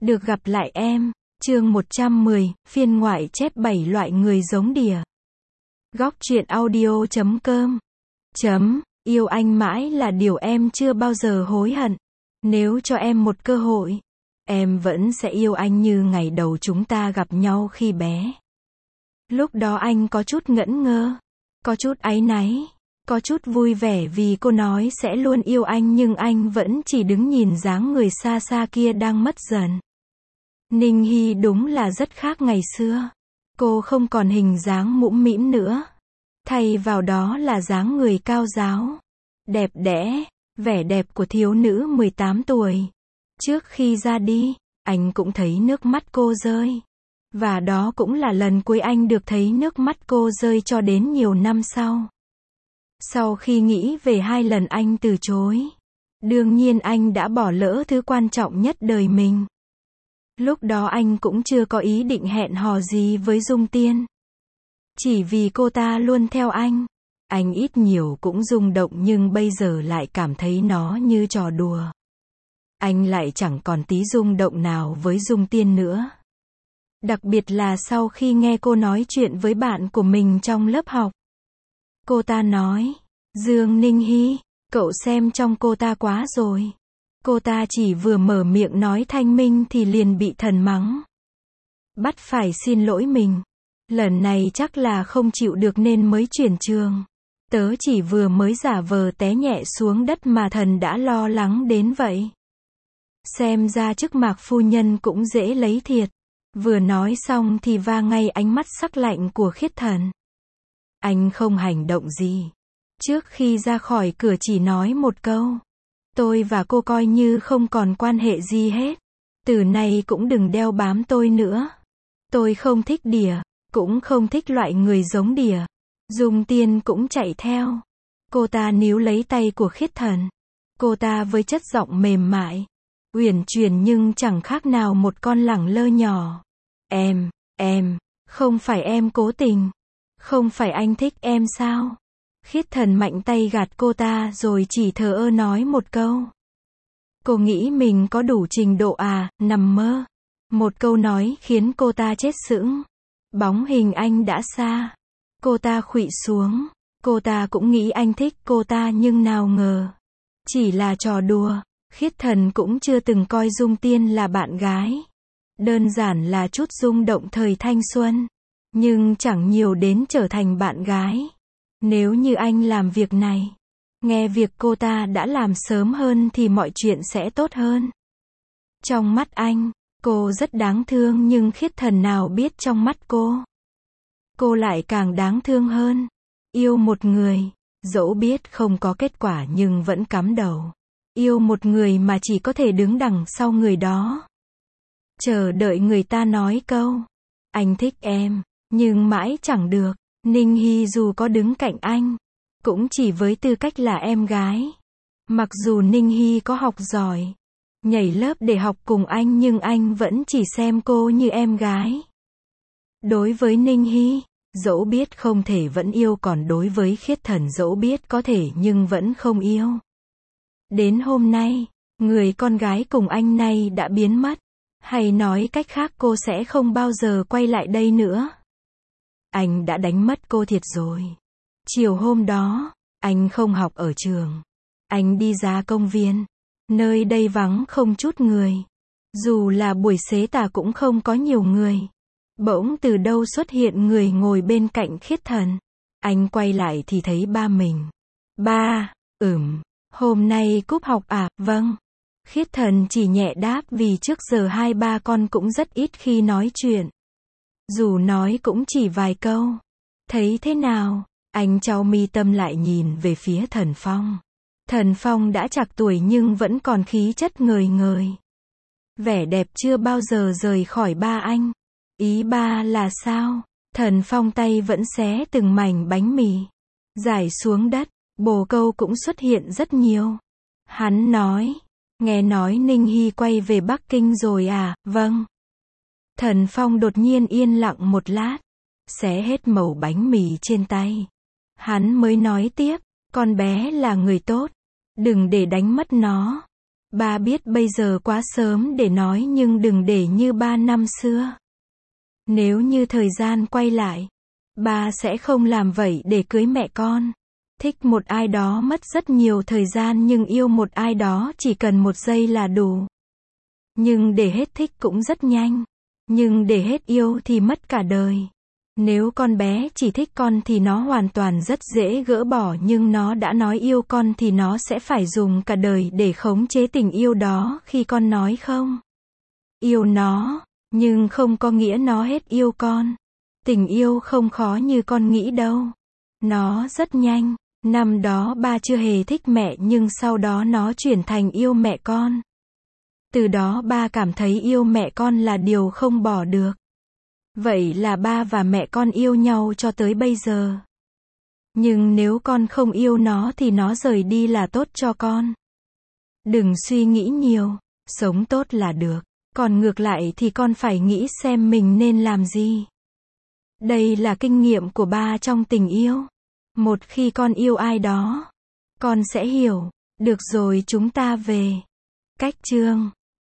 Được gặp lại em. Chương 110, phiên ngoại chép 7 loại người giống đỉa. Góc truyện audio.com. Yêu anh mãi là điều em chưa bao giờ hối hận. Nếu cho em một cơ hội, em vẫn sẽ yêu anh như ngày đầu chúng ta gặp nhau khi bé. Lúc đó anh có chút ngẩn ngơ, có chút áy náy, có chút vui vẻ vì cô nói sẽ luôn yêu anh, nhưng anh vẫn chỉ đứng nhìn dáng người xa xa kia đang mất dần. Ninh Hy đúng là rất khác ngày xưa. Cô không còn hình dáng mũm mĩm nữa. Thay vào đó là dáng người cao ráo, đẹp đẽ, vẻ đẹp của thiếu nữ 18 tuổi. Trước khi ra đi, anh cũng thấy nước mắt cô rơi. Và đó cũng là lần cuối anh được thấy nước mắt cô rơi cho đến nhiều năm sau. Sau khi nghĩ về 2 lần anh từ chối, đương nhiên anh đã bỏ lỡ thứ quan trọng nhất đời mình. Lúc đó anh cũng chưa có ý định hẹn hò gì với Dung Tiên. Chỉ vì cô ta luôn theo anh ít nhiều cũng rung động, nhưng bây giờ lại cảm thấy nó như trò đùa. Anh lại chẳng còn tí rung động nào với Dung Tiên nữa. Đặc biệt là sau khi nghe cô nói chuyện với bạn của mình trong lớp học. Cô ta nói, Dương Ninh Hy, cậu xem trong cô ta quá rồi. Cô ta chỉ vừa mở miệng nói thanh minh thì liền bị thần mắng. Bắt phải xin lỗi mình. Lần này chắc là không chịu được nên mới chuyển trường. Tớ chỉ vừa mới giả vờ té nhẹ xuống đất mà thần đã lo lắng đến vậy. Xem ra chức Mạc phu nhân cũng dễ lấy thiệt. Vừa nói xong thì va ngay ánh mắt sắc lạnh của Khiết Thần. Anh không hành động gì. Trước khi ra khỏi cửa chỉ nói một câu. Tôi và cô coi như không còn quan hệ gì hết. Từ nay cũng đừng đeo bám tôi nữa. Tôi không thích đỉa, cũng không thích loại người giống đỉa. Dung Tiên cũng chạy theo. Cô ta níu lấy tay của Khiết Thần. Cô ta với chất giọng mềm mại, uyển chuyển nhưng chẳng khác nào một con lẳng lơ nhỏ. Em, không phải em cố tình. Không phải anh thích em sao? Khiết Thần mạnh tay gạt cô ta rồi chỉ thờ ơ nói một câu. Cô nghĩ mình có đủ trình độ à, nằm mơ. Một câu nói khiến cô ta chết sững. Bóng hình anh đã xa. Cô ta khuỵu xuống. Cô ta cũng nghĩ anh thích cô ta nhưng nào ngờ. Chỉ là trò đùa. Khiết Thần cũng chưa từng coi Dung Tiên là bạn gái. Đơn giản là chút rung động thời thanh xuân. Nhưng chẳng nhiều đến trở thành bạn gái. Nếu như anh làm việc này, nghe việc cô ta đã làm sớm hơn thì mọi chuyện sẽ tốt hơn. Trong mắt anh, cô rất đáng thương, nhưng Khiết Thần nào biết trong mắt cô lại càng đáng thương hơn. Yêu một người, dẫu biết không có kết quả nhưng vẫn cắm đầu. Yêu một người mà chỉ có thể đứng đằng sau người đó. Chờ đợi người ta nói câu, anh thích em, nhưng mãi chẳng được. Ninh Hy dù có đứng cạnh anh, cũng chỉ với tư cách là em gái. Mặc dù Ninh Hy có học giỏi, nhảy lớp để học cùng anh, nhưng anh vẫn chỉ xem cô như em gái. Đối với Ninh Hy, dẫu biết không thể vẫn yêu, còn đối với Khiết Thần dẫu biết có thể nhưng vẫn không yêu. Đến hôm nay, người con gái cùng anh này đã biến mất. Hay nói cách khác, cô sẽ không bao giờ quay lại đây nữa. Anh đã đánh mất cô thiệt rồi. Chiều hôm đó, anh không học ở trường. Anh đi ra công viên. Nơi đây vắng không chút người. Dù là buổi xế tà cũng không có nhiều người. Bỗng từ đâu xuất hiện người ngồi bên cạnh Khiết Thần. Anh quay lại thì thấy ba mình. Ba, hôm nay cúp học à? Vâng. Khiết Thần chỉ nhẹ đáp vì trước giờ hai ba con cũng rất ít khi nói chuyện. Dù nói cũng chỉ vài câu. Thấy thế nào? Anh chau mi tâm lại nhìn về phía Thần Phong. Thần Phong đã trạc tuổi nhưng vẫn còn khí chất ngời ngời. Vẻ đẹp chưa bao giờ rời khỏi ba anh. Ý ba là sao? Thần Phong tay vẫn xé từng mảnh bánh mì. Rải xuống đất, bồ câu cũng xuất hiện rất nhiều. Hắn nói, nghe nói Ninh Hy quay về Bắc Kinh rồi à? Vâng. Thần Phong đột nhiên yên lặng một lát, xé hết mẩu bánh mì trên tay. Hắn mới nói tiếp, con bé là người tốt, đừng để đánh mất nó. Ba biết bây giờ quá sớm để nói nhưng đừng để như 3 năm xưa. Nếu như thời gian quay lại, ba sẽ không làm vậy để cưới mẹ con. Thích một ai đó mất rất nhiều thời gian nhưng yêu một ai đó chỉ cần 1 giây là đủ. Nhưng để hết thích cũng rất nhanh. Nhưng để hết yêu thì mất cả đời. Nếu con bé chỉ thích con thì nó hoàn toàn rất dễ gỡ bỏ, nhưng nó đã nói yêu con thì nó sẽ phải dùng cả đời để khống chế tình yêu đó khi con nói không. Yêu nó, nhưng không có nghĩa nó hết yêu con. Tình yêu không khó như con nghĩ đâu. Nó rất nhanh. Năm đó ba chưa hề thích mẹ nhưng sau đó nó chuyển thành yêu mẹ con. Từ đó ba cảm thấy yêu mẹ con là điều không bỏ được. Vậy là ba và mẹ con yêu nhau cho tới bây giờ. Nhưng nếu con không yêu nó thì nó rời đi là tốt cho con. Đừng suy nghĩ nhiều, sống tốt là được. Còn ngược lại thì con phải nghĩ xem mình nên làm gì. Đây là kinh nghiệm của ba trong tình yêu. Một khi con yêu ai đó, con sẽ hiểu. Được rồi, chúng ta về. Cách chương